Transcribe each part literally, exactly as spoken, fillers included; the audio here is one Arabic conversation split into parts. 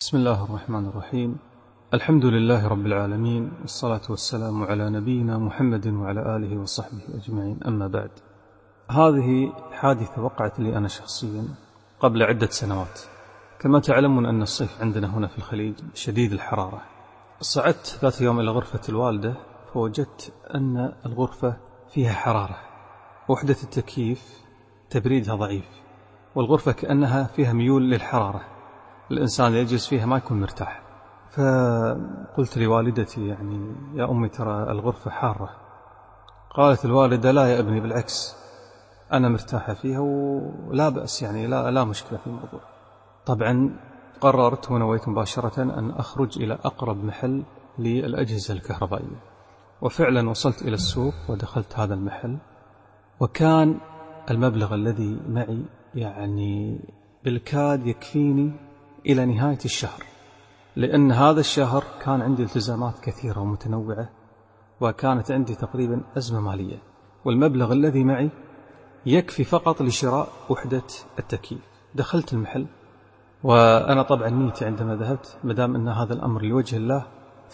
بسم الله الرحمن الرحيم. الحمد لله رب العالمين، والصلاة والسلام على نبينا محمد وعلى آله وصحبه أجمعين، أما بعد. هذه حادثة وقعت لي أنا شخصيا قبل عدة سنوات. كما تعلمون أن الصيف عندنا هنا في الخليج شديد الحرارة. صعدت ذات يوم إلى غرفة الوالدة فوجدت أن الغرفة فيها حرارة، وحدة التكييف تبريدها ضعيف، والغرفة كأنها فيها ميول للحرارة، الإنسان يجلس فيها ما يكون مرتاح. فقلت لوالدتي يعني يا أمي ترى الغرفة حارة. قالت الوالدة لا يا ابني، بالعكس أنا مرتاحة فيها ولا بأس، يعني لا, لا مشكلة في الموضوع. طبعا قررت ونويت مباشرة أن أخرج إلى أقرب محل للأجهزة الكهربائية، وفعلا وصلت إلى السوق ودخلت هذا المحل، وكان المبلغ الذي معي يعني بالكاد يكفيني إلى نهاية الشهر، لأن هذا الشهر كان عندي التزامات كثيرة ومتنوعة، وكانت عندي تقريبا أزمة مالية، والمبلغ الذي معي يكفي فقط لشراء وحدة التكييف. دخلت المحل، وأنا طبعا نيتي عندما ذهبت مدام أن هذا الأمر لوجه الله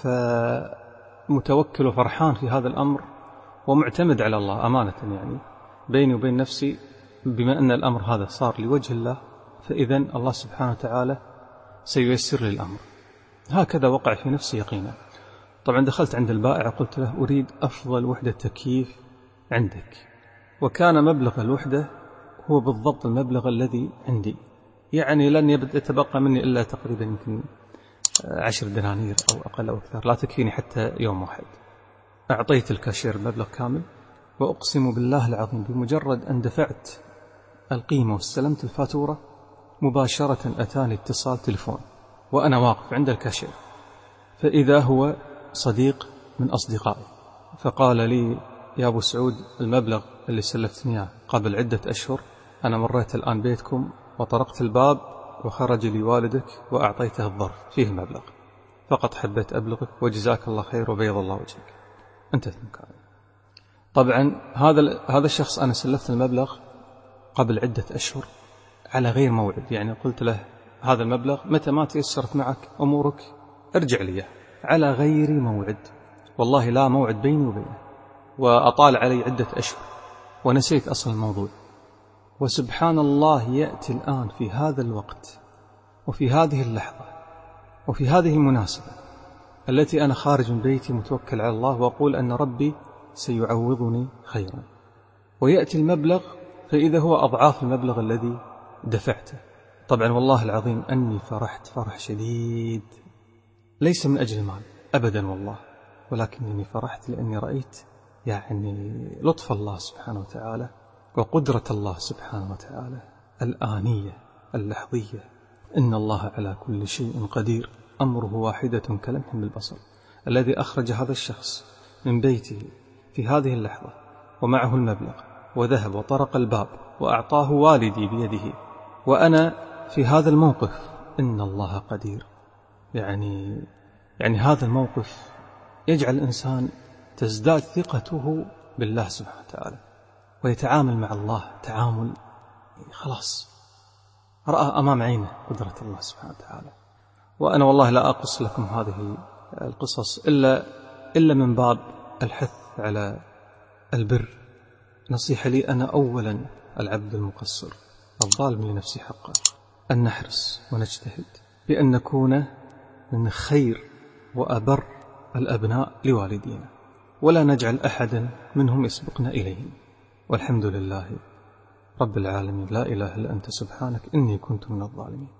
فمتوكل وفرحان في هذا الأمر ومعتمد على الله أمانة، يعني بيني وبين نفسي بما أن الأمر هذا صار لوجه الله فإذن الله سبحانه وتعالى سييسر لي الأمر. هكذا وقع في نفسي يقينا. طبعا دخلت عند البائع قلت له أريد أفضل وحدة تكييف عندك، وكان مبلغ الوحدة هو بالضبط المبلغ الذي عندي، يعني لن يتبقى مني إلا تقريبا يمكن عشر دنانير أو أقل أو أكثر، لا تكفيني حتى يوم واحد. أعطيت الكاشير المبلغ كامل، وأقسم بالله العظيم بمجرد أن دفعت القيمة واستلمت الفاتورة مباشرة أتاني اتصال تلفون وأنا واقف عند الكاشير، فإذا هو صديق من أصدقائي، فقال لي يا أبو سعود المبلغ اللي سلفتني قبل عدة أشهر أنا مريت الآن بيتكم وطرقت الباب وخرج لي والدك وأعطيته الظرف فيه المبلغ، فقط حبيت أبلغك وجزاك الله خير وبيض الله وجهك. انتهت مكاني. طبعا هذا هذا الشخص أنا سلفت المبلغ قبل عدة أشهر على غير موعد، يعني قلت له هذا المبلغ متى ما تيسرت معك أمورك ارجع لي على غير موعد، والله لا موعد بيني وبينه، وأطال علي عدة أشهر ونسيت أصل الموضوع. وسبحان الله يأتي الآن في هذا الوقت وفي هذه اللحظة وفي هذه المناسبة التي أنا خارج من بيتي متوكل على الله وأقول أن ربي سيعوضني خيرا، ويأتي المبلغ فإذا هو أضعاف المبلغ الذي دفعته. طبعا والله العظيم أني فرحت فرح شديد، ليس من أجل المال أبدا والله، ولكنني فرحت لأني رأيت يعني لطف الله سبحانه وتعالى وقدرة الله سبحانه وتعالى الآنية اللحظية. إن الله على كل شيء قدير، أمره واحدة كلمح بالبصر. الذي أخرج هذا الشخص من بيته في هذه اللحظة ومعه المبلغ وذهب وطرق الباب وأعطاه والدي بيده وأنا في هذا الموقف، إن الله قدير. يعني يعني هذا الموقف يجعل الإنسان تزداد ثقته بالله سبحانه وتعالى ويتعامل مع الله تعامل خلاص رأى أمام عينه قدرة الله سبحانه وتعالى. وأنا والله لا أقص لكم هذه القصص إلا, إلا من باب الحث على البر. نصيحة لي أنا أولا العبد المقصر الظالم لنفسه حقا، أن نحرص ونجتهد بأن نكون من خير وأبر الأبناء لوالدينا، ولا نجعل أحدا منهم يسبقنا إليهم. والحمد لله رب العالمين، لا إله إلا أنت سبحانك إني كنت من الظالمين.